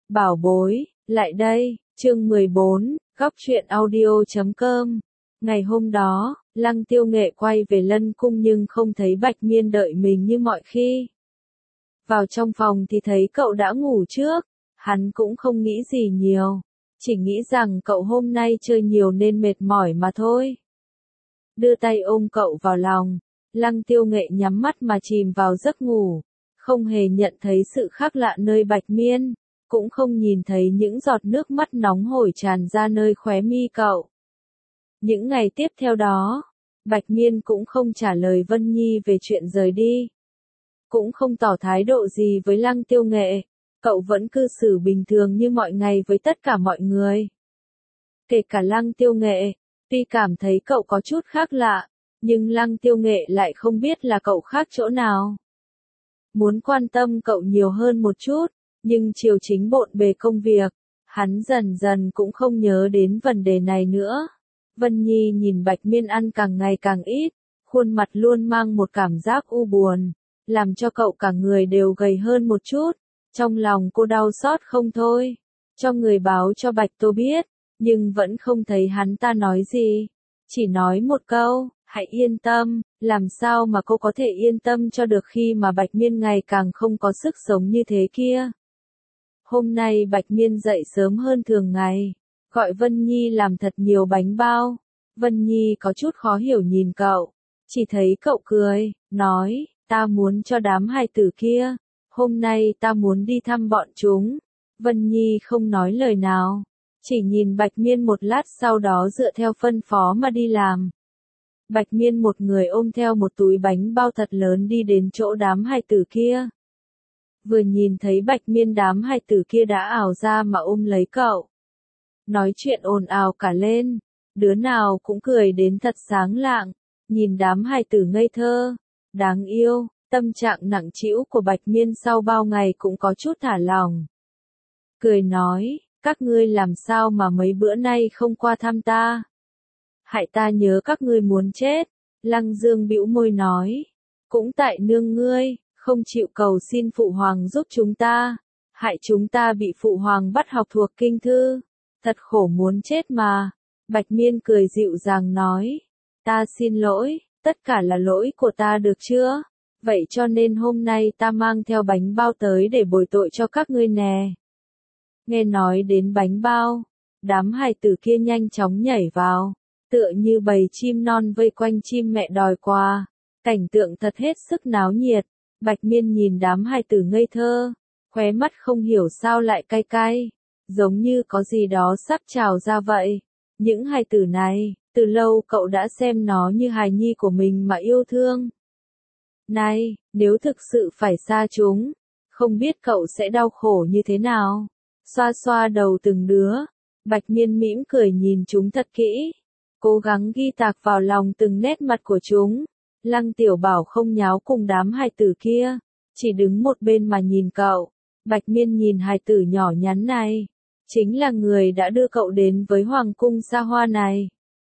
Bảo bối, lại đây, chương 14, góc truyện audio.com. Ngày hôm đó, Lăng Tiêu Nghệ quay về Lân Cung nhưng không thấy Bạch Miên đợi mình như mọi khi. Vào trong phòng thì thấy cậu đã ngủ trước, hắn cũng không nghĩ gì nhiều, chỉ nghĩ rằng cậu hôm nay chơi nhiều nên mệt mỏi mà thôi. Đưa tay ôm cậu vào lòng, Lăng Tiêu Nghệ nhắm mắt mà chìm vào giấc ngủ, không hề nhận thấy sự khác lạ nơi Bạch Miên, cũng không nhìn thấy những giọt nước mắt nóng hổi tràn ra nơi khóe mi cậu. Những ngày tiếp theo đó, Bạch Miên cũng không trả lời Vân Nhi về chuyện rời đi, cũng không tỏ thái độ gì với Lăng Tiêu Nghệ, cậu vẫn cư xử bình thường như mọi ngày với tất cả mọi người. Kể cả Lăng Tiêu Nghệ, tuy cảm thấy cậu có chút khác lạ, nhưng Lăng Tiêu Nghệ lại không biết là cậu khác chỗ nào. Muốn quan tâm cậu nhiều hơn một chút, nhưng Triều Chính bộn bề công việc, hắn dần dần cũng không nhớ đến vấn đề này nữa. Vân Nhi nhìn Bạch Miên ăn càng ngày càng ít, khuôn mặt luôn mang một cảm giác u buồn, làm cho cậu cả người đều gầy hơn một chút. Trong lòng cô đau xót không thôi, cho người báo cho Bạch Tô biết, nhưng vẫn không thấy hắn ta nói gì. Chỉ nói một câu, hãy yên tâm, làm sao mà cô có thể yên tâm cho được khi mà Bạch Miên ngày càng không có sức sống như thế kia. Hôm nay Bạch Miên dậy sớm hơn thường ngày, gọi Vân Nhi làm thật nhiều bánh bao. Vân Nhi có chút khó hiểu nhìn cậu, chỉ thấy cậu cười, nói, ta muốn cho đám hài tử kia, hôm nay ta muốn đi thăm bọn chúng. Vân Nhi không nói lời nào, chỉ nhìn Bạch Miên một lát sau đó dựa theo phân phó mà đi làm. Bạch Miên một người ôm theo một túi bánh bao thật lớn đi đến chỗ đám hài tử kia. Vừa nhìn thấy Bạch Miên đám hài tử kia đã ảo ra mà ôm lấy cậu. Nói chuyện ồn ào cả lên, đứa nào cũng cười đến thật sáng lạng, nhìn đám hài tử ngây thơ, đáng yêu, tâm trạng nặng trĩu của Bạch Miên sau bao ngày cũng có chút thả lỏng. Cười nói, các ngươi làm sao mà mấy bữa nay không qua thăm ta? Hại ta nhớ các ngươi muốn chết. Lăng Dương bĩu môi nói, cũng tại nương ngươi, không chịu cầu xin phụ hoàng giúp chúng ta, hại chúng ta bị phụ hoàng bắt học thuộc kinh thư, thật khổ muốn chết mà. Bạch Miên cười dịu dàng nói, ta xin lỗi, tất cả là lỗi của ta được chưa? Vậy cho nên hôm nay ta mang theo bánh bao tới để bồi tội cho các ngươi nè. Nghe nói đến bánh bao, đám hài tử kia nhanh chóng nhảy vào, tựa như bầy chim non vây quanh chim mẹ đòi quà, cảnh tượng thật hết sức náo nhiệt. Bạch Miên nhìn đám hài tử ngây thơ, khóe mắt không hiểu sao lại cay cay, giống như có gì đó sắp trào ra vậy. Những hài tử này, từ lâu cậu đã xem nó như hài nhi của mình mà yêu thương. Này, nếu thực sự phải xa chúng, không biết cậu sẽ đau khổ như thế nào. Xoa xoa đầu từng đứa, Bạch Miên mỉm cười nhìn chúng thật kỹ, cố gắng ghi tạc vào lòng từng nét mặt của chúng. Lăng Tiểu Bảo không nháo cùng đám hài tử kia, chỉ đứng một bên mà nhìn cậu. Bạch Miên nhìn hài tử nhỏ nhắn này, chính là người đã đưa cậu đến với hoàng cung xa hoa này.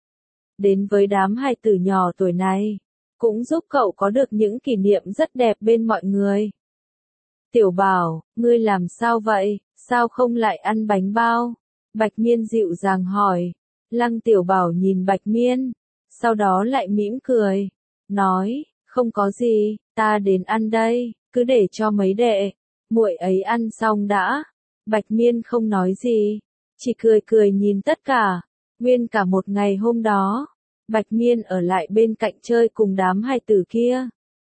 Đến với đám hài tử nhỏ tuổi này, cũng giúp cậu có được những kỷ niệm rất đẹp bên mọi người. Tiểu Bảo, ngươi làm sao vậy, sao không lại ăn bánh bao? Bạch Miên dịu dàng hỏi. Lăng Tiểu Bảo nhìn Bạch Miên, sau đó lại mỉm cười, nói, không có gì, ta đến ăn đây, cứ để cho mấy đệ muội ấy ăn xong đã. Bạch Miên không nói gì, chỉ cười cười nhìn tất cả. Nguyên cả một ngày hôm đó, Bạch Miên ở lại bên cạnh chơi cùng đám hài tử kia.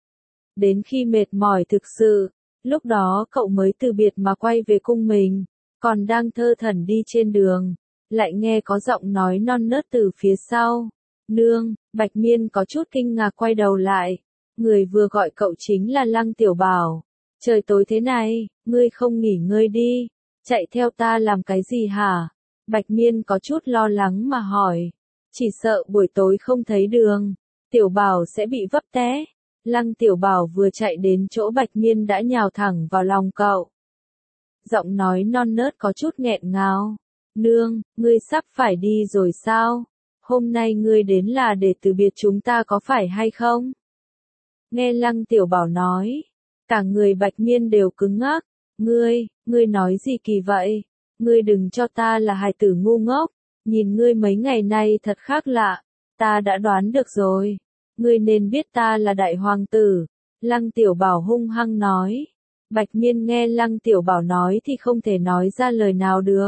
Đến khi mệt mỏi thực sự, lúc đó cậu mới từ biệt mà quay về cung mình, còn đang thơ thẩn đi trên đường, lại nghe có giọng nói non nớt từ phía sau. Nương. Bạch Miên có chút kinh ngạc quay đầu lại, người vừa gọi cậu chính là Lăng Tiểu Bảo. Trời tối thế này, ngươi không nghỉ ngơi đi, chạy theo ta làm cái gì hả? Bạch Miên có chút lo lắng mà hỏi, chỉ sợ buổi tối không thấy đường, Tiểu Bảo sẽ bị vấp té. Lăng Tiểu Bảo vừa chạy đến chỗ Bạch Miên đã nhào thẳng vào lòng cậu. Giọng nói non nớt có chút nghẹn ngào, nương, ngươi sắp phải đi rồi sao? Hôm nay ngươi đến là để từ biệt chúng ta có phải hay không? Nghe Lăng Tiểu Bảo nói, cả người Bạch Miên đều cứng ngắc, Ngươi nói gì kỳ vậy? Ngươi đừng cho ta là hài tử ngu ngốc, nhìn ngươi mấy ngày nay thật khác lạ, ta đã đoán được rồi. Ngươi nên biết ta là đại hoàng tử, Lăng Tiểu Bảo hung hăng nói. Bạch Miên nghe Lăng Tiểu Bảo nói thì không thể nói ra lời nào được.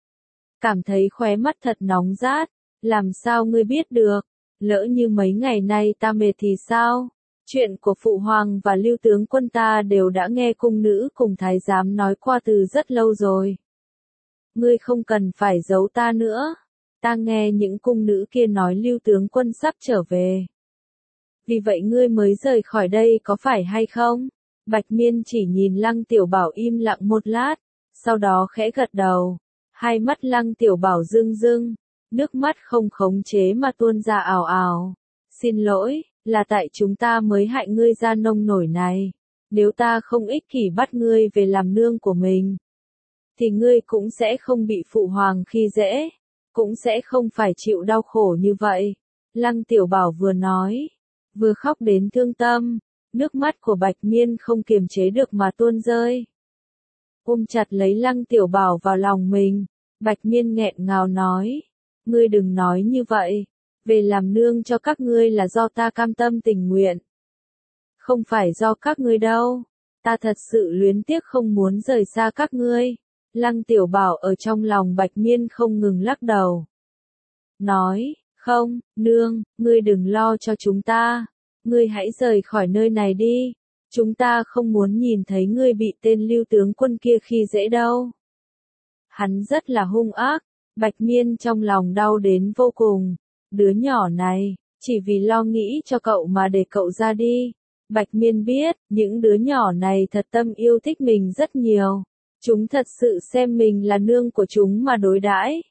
Cảm thấy khóe mắt thật nóng rát, làm sao ngươi biết được, lỡ như mấy ngày nay ta mệt thì sao? Chuyện của Phụ Hoàng và Lưu tướng quân ta đều đã nghe cung nữ cùng thái giám nói qua từ rất lâu rồi. Ngươi không cần phải giấu ta nữa, ta nghe những cung nữ kia nói Lưu tướng quân sắp trở về. Vì vậy ngươi mới rời khỏi đây có phải hay không? Bạch Miên chỉ nhìn Lăng Tiểu Bảo im lặng một lát, sau đó khẽ gật đầu. Hai mắt Lăng Tiểu Bảo rưng rưng, nước mắt không khống chế mà tuôn ra ào ào. Xin lỗi, là tại chúng ta mới hại ngươi ra nông nổi này. Nếu ta không ích kỷ bắt ngươi về làm nương của mình, thì ngươi cũng sẽ không bị Phụ Hoàng khi dễ, cũng sẽ không phải chịu đau khổ như vậy. Lăng Tiểu Bảo vừa nói, vừa khóc đến thương tâm, nước mắt của Bạch Miên không kiềm chế được mà tuôn rơi. Ôm chặt lấy Lăng Tiểu Bảo vào lòng mình, Bạch Miên nghẹn ngào nói, ngươi đừng nói như vậy, về làm nương cho các ngươi là do ta cam tâm tình nguyện. Không phải do các ngươi đâu, ta thật sự luyến tiếc không muốn rời xa các ngươi. Lăng Tiểu Bảo ở trong lòng Bạch Miên không ngừng lắc đầu. Nói, không, nương, ngươi đừng lo cho chúng ta, ngươi hãy rời khỏi nơi này đi, chúng ta không muốn nhìn thấy ngươi bị tên Lưu tướng quân kia khi dễ đâu. Hắn rất là hung ác, Bạch Miên trong lòng đau đến vô cùng, đứa nhỏ này, chỉ vì lo nghĩ cho cậu mà để cậu ra đi. Bạch Miên biết, những đứa nhỏ này thật tâm yêu thích mình rất nhiều, chúng thật sự xem mình là nương của chúng mà đối đãi.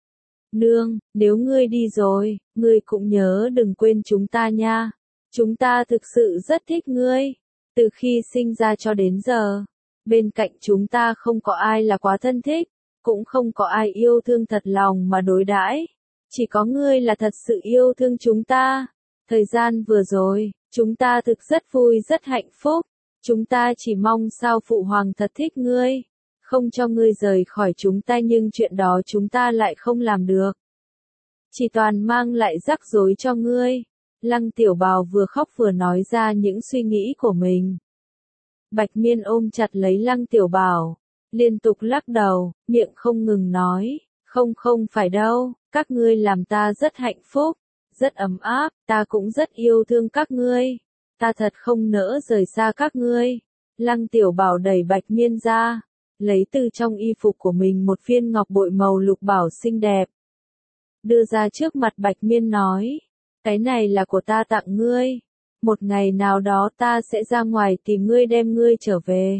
Nương, nếu ngươi đi rồi, ngươi cũng nhớ đừng quên chúng ta nha. Chúng ta thực sự rất thích ngươi. Từ khi sinh ra cho đến giờ, bên cạnh chúng ta không có ai là quá thân thích, cũng không có ai yêu thương thật lòng mà đối đãi. Chỉ có ngươi là thật sự yêu thương chúng ta. Thời gian vừa rồi, chúng ta thực rất vui rất hạnh phúc. Chúng ta chỉ mong sao Phụ Hoàng thật thích ngươi, không cho ngươi rời khỏi chúng ta, nhưng chuyện đó chúng ta lại không làm được. Chỉ toàn mang lại rắc rối cho ngươi. Lăng Tiểu Bảo vừa khóc vừa nói ra những suy nghĩ của mình. Bạch Miên ôm chặt lấy Lăng Tiểu Bảo, liên tục lắc đầu, miệng không ngừng nói, không phải đâu, các ngươi làm ta rất hạnh phúc, rất ấm áp, ta cũng rất yêu thương các ngươi, ta thật không nỡ rời xa các ngươi. Lăng Tiểu Bảo đẩy Bạch Miên ra, lấy từ trong y phục của mình một viên ngọc bội màu lục bảo xinh đẹp, đưa ra trước mặt Bạch Miên nói, cái này là của ta tặng ngươi, một ngày nào đó ta sẽ ra ngoài tìm ngươi đem ngươi trở về.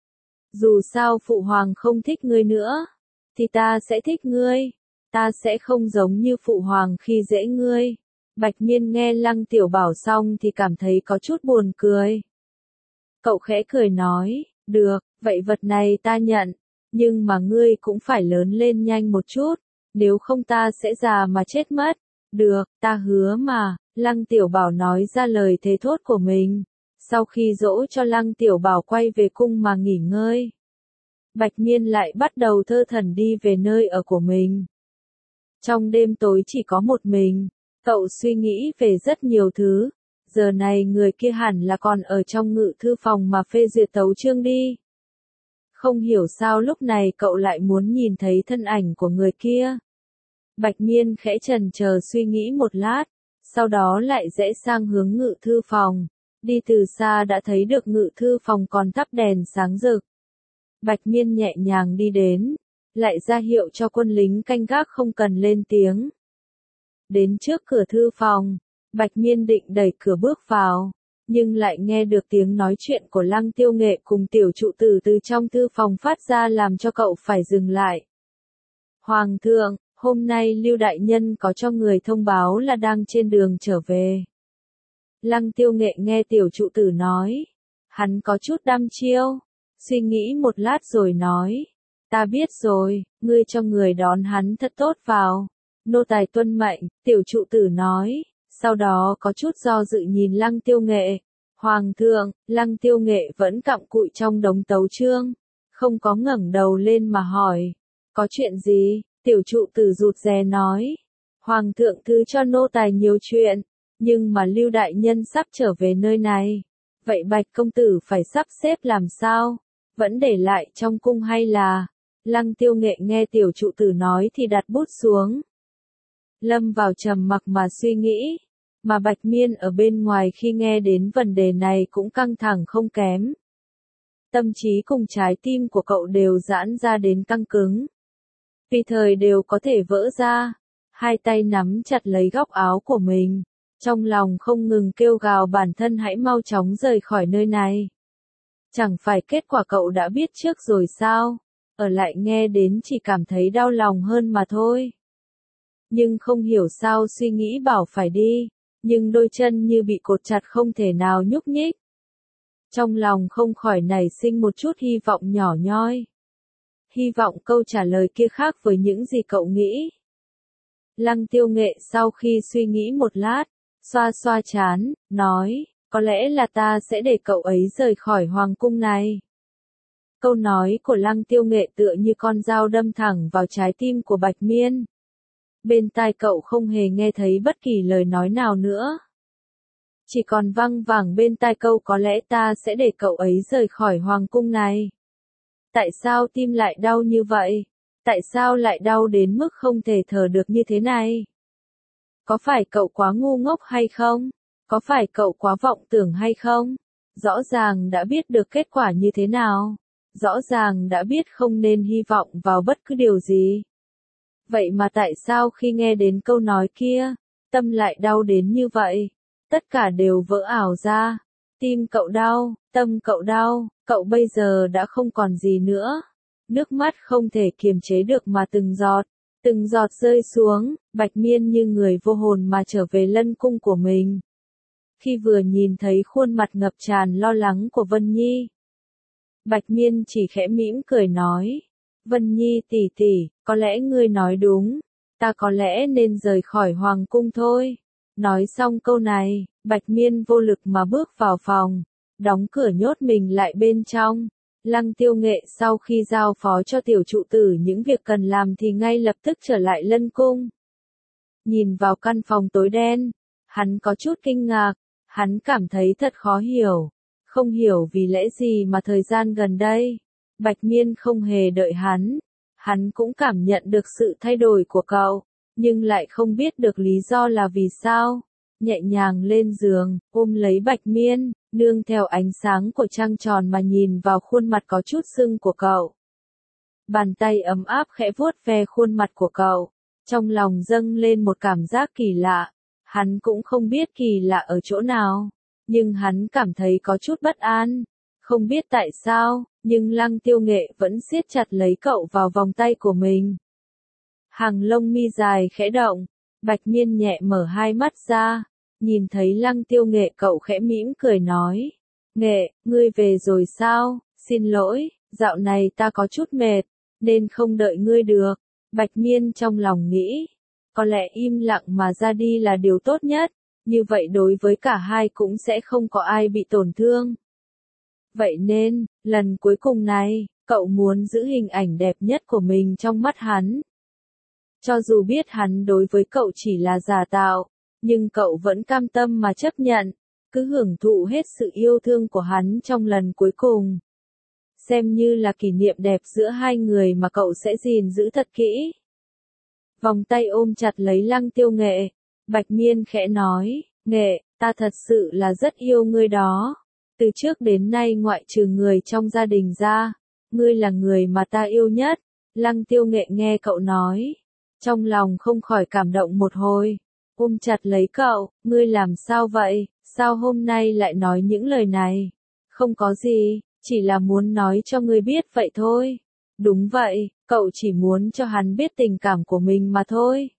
Dù sao Phụ Hoàng không thích ngươi nữa, thì ta sẽ thích ngươi, ta sẽ không giống như Phụ Hoàng khi dễ ngươi. Bạch Miên nghe Lăng Tiểu Bảo xong thì cảm thấy có chút buồn cười. Cậu khẽ cười nói, được, vậy vật này ta nhận, nhưng mà ngươi cũng phải lớn lên nhanh một chút, nếu không ta sẽ già mà chết mất. Được, ta hứa mà. Lăng Tiểu Bảo nói ra lời thề thốt của mình. Sau khi dỗ cho Lăng Tiểu Bảo quay về cung mà nghỉ ngơi, Bạch Miên lại bắt đầu thơ thẩn đi về nơi ở của mình. Trong đêm tối chỉ có một mình, cậu suy nghĩ về rất nhiều thứ. Giờ này người kia hẳn là còn ở trong ngự thư phòng mà phê duyệt tấu chương đi. Không hiểu sao lúc này cậu lại muốn nhìn thấy thân ảnh của người kia. Bạch Miên khẽ chần chờ suy nghĩ một lát, sau đó lại rẽ sang hướng ngự thư phòng. Đi từ xa đã thấy được ngự thư phòng còn thắp đèn sáng rực. Bạch Miên nhẹ nhàng đi đến, lại ra hiệu cho quân lính canh gác không cần lên tiếng. Đến trước cửa thư phòng, Bạch Miên định đẩy cửa bước vào, nhưng lại nghe được tiếng nói chuyện của Lăng Tiêu Nghệ cùng tiểu trụ tử từ trong thư phòng phát ra làm cho cậu phải dừng lại. Hoàng thượng, hôm nay Lưu đại nhân có cho người thông báo là đang trên đường trở về. Lăng Tiêu Nghệ nghe tiểu trụ tử nói, hắn có chút đăm chiêu, suy nghĩ một lát rồi nói, ta biết rồi, ngươi cho người đón hắn thật tốt vào. Nô tài tuân mệnh, tiểu trụ tử nói, sau đó có chút do dự nhìn Lăng Tiêu Nghệ. Hoàng thượng, Lăng Tiêu Nghệ vẫn cặm cụi trong đống tấu chương, không có ngẩng đầu lên mà hỏi. Có chuyện gì? Tiểu trụ tử rụt rè nói. Hoàng thượng thứ cho nô tài nhiều chuyện, nhưng mà Lưu đại nhân sắp trở về nơi này. Vậy Bạch công tử phải sắp xếp làm sao? Vẫn để lại trong cung hay là? Lăng Tiêu Nghệ nghe tiểu trụ tử nói thì đặt bút xuống. Lâm vào trầm mặc mà suy nghĩ. Mà Bạch Miên ở bên ngoài khi nghe đến vấn đề này cũng căng thẳng không kém. Tâm trí cùng trái tim của cậu đều giãn ra đến căng cứng. Tùy thời đều có thể vỡ ra. Hai tay nắm chặt lấy góc áo của mình. Trong lòng không ngừng kêu gào bản thân hãy mau chóng rời khỏi nơi này. Chẳng phải kết quả cậu đã biết trước rồi sao? Ở lại nghe đến chỉ cảm thấy đau lòng hơn mà thôi. Nhưng không hiểu sao suy nghĩ bảo phải đi. Nhưng đôi chân như bị cột chặt không thể nào nhúc nhích. Trong lòng không khỏi nảy sinh một chút hy vọng nhỏ nhoi. Hy vọng câu trả lời kia khác với những gì cậu nghĩ. Lăng Tiêu Nghệ sau khi suy nghĩ một lát, xoa xoa trán, nói, có lẽ là ta sẽ để cậu ấy rời khỏi hoàng cung này. Câu nói của Lăng Tiêu Nghệ tựa như con dao đâm thẳng vào trái tim của Bạch Miên. Bên tai cậu không hề nghe thấy bất kỳ lời nói nào nữa. Chỉ còn văng vẳng bên tai câu có lẽ ta sẽ để cậu ấy rời khỏi hoàng cung này. Tại sao tim lại đau như vậy? Tại sao lại đau đến mức không thể thở được như thế này? Có phải cậu quá ngu ngốc hay không? Có phải cậu quá vọng tưởng hay không? Rõ ràng đã biết được kết quả như thế nào. Rõ ràng đã biết không nên hy vọng vào bất cứ điều gì. Vậy mà tại sao khi nghe đến câu nói kia, tâm lại đau đến như vậy? Tất cả đều vỡ ảo ra. Tim cậu đau, tâm cậu đau, cậu bây giờ đã không còn gì nữa. Nước mắt không thể kiềm chế được mà từng giọt rơi xuống, Bạch Miên như người vô hồn mà trở về lân cung của mình. Khi vừa nhìn thấy khuôn mặt ngập tràn lo lắng của Vân Nhi, Bạch Miên chỉ khẽ mỉm cười nói, Vân Nhi tỷ tỷ, có lẽ ngươi nói đúng, ta có lẽ nên rời khỏi hoàng cung thôi. Nói xong câu này, Bạch Miên vô lực mà bước vào phòng, đóng cửa nhốt mình lại bên trong. Lăng Tiêu Nghệ sau khi giao phó cho tiểu trụ tử những việc cần làm thì ngay lập tức trở lại lân cung. Nhìn vào căn phòng tối đen, hắn có chút kinh ngạc, hắn cảm thấy thật khó hiểu. Không hiểu vì lẽ gì mà thời gian gần đây, Bạch Miên không hề đợi hắn cũng cảm nhận được sự thay đổi của cậu, nhưng lại không biết được lý do là vì sao. Nhẹ nhàng lên giường, ôm lấy Bạch Miên, nương theo ánh sáng của trăng tròn mà nhìn vào khuôn mặt có chút sưng của cậu. Bàn tay ấm áp khẽ vuốt ve khuôn mặt của cậu, trong lòng dâng lên một cảm giác kỳ lạ. Hắn cũng không biết kỳ lạ ở chỗ nào, nhưng hắn cảm thấy có chút bất an. Không biết tại sao, nhưng Lăng Tiêu Nghệ vẫn siết chặt lấy cậu vào vòng tay của mình. Hàng lông mi dài khẽ động, Bạch Miên nhẹ mở hai mắt ra, nhìn thấy Lăng Tiêu Nghệ cậu khẽ mỉm cười nói. Nghệ, ngươi về rồi sao? Xin lỗi, dạo này ta có chút mệt, nên không đợi ngươi được. Bạch Miên trong lòng nghĩ, có lẽ im lặng mà ra đi là điều tốt nhất, như vậy đối với cả hai cũng sẽ không có ai bị tổn thương. Vậy nên, lần cuối cùng này, cậu muốn giữ hình ảnh đẹp nhất của mình trong mắt hắn. Cho dù biết hắn đối với cậu chỉ là giả tạo, nhưng cậu vẫn cam tâm mà chấp nhận, cứ hưởng thụ hết sự yêu thương của hắn trong lần cuối cùng. Xem như là kỷ niệm đẹp giữa hai người mà cậu sẽ gìn giữ thật kỹ. Vòng tay ôm chặt lấy Lăng Tiêu Nghệ, Bạch Miên khẽ nói, Nghệ, ta thật sự là rất yêu ngươi đó. Từ trước đến nay ngoại trừ người trong gia đình ra, ngươi là người mà ta yêu nhất. Lăng Tiêu Nghệ nghe cậu nói, trong lòng không khỏi cảm động một hồi, ôm chặt lấy cậu, ngươi làm sao vậy, sao hôm nay lại nói những lời này? Không có gì, chỉ là muốn nói cho ngươi biết vậy thôi. Đúng vậy, cậu chỉ muốn cho hắn biết tình cảm của mình mà thôi.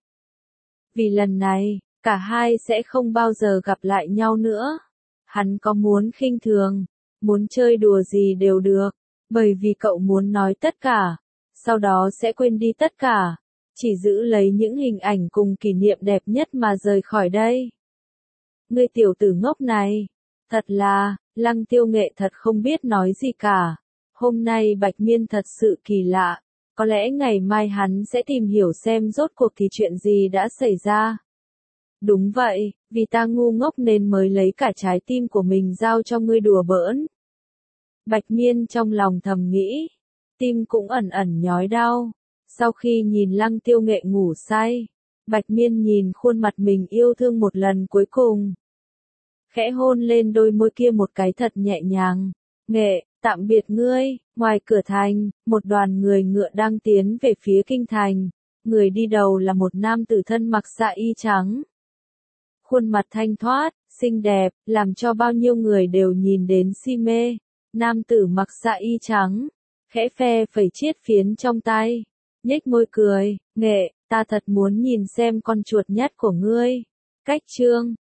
Vì lần này, cả hai sẽ không bao giờ gặp lại nhau nữa. Hắn có muốn khinh thường, muốn chơi đùa gì đều được, bởi vì cậu muốn nói tất cả, sau đó sẽ quên đi tất cả, chỉ giữ lấy những hình ảnh cùng kỷ niệm đẹp nhất mà rời khỏi đây. Ngươi tiểu tử ngốc này, thật là, Lăng Tiêu Nghệ thật không biết nói gì cả. Hôm nay Bạch Miên thật sự kỳ lạ, có lẽ ngày mai hắn sẽ tìm hiểu xem rốt cuộc thì chuyện gì đã xảy ra. Đúng vậy, vì ta ngu ngốc nên mới lấy cả trái tim của mình giao cho ngươi đùa bỡn. Bạch Miên trong lòng thầm nghĩ, tim cũng ẩn ẩn nhói đau. Sau khi nhìn Lăng Tiêu Nghệ ngủ say, Bạch Miên nhìn khuôn mặt mình yêu thương một lần cuối cùng. Khẽ hôn lên đôi môi kia một cái thật nhẹ nhàng. Nghệ, tạm biệt ngươi. Ngoài cửa thành, một đoàn người ngựa đang tiến về phía kinh thành. Người đi đầu là một nam tử thân mặc dạ y trắng. Khuôn mặt thanh thoát, xinh đẹp, làm cho bao nhiêu người đều nhìn đến si mê. Nam tử mặc dạ y trắng, khẽ phe phẩy chiết phiến trong tay, nhếch môi cười, Nghệ, ta thật muốn nhìn xem con chuột nhắt của ngươi. Cách chương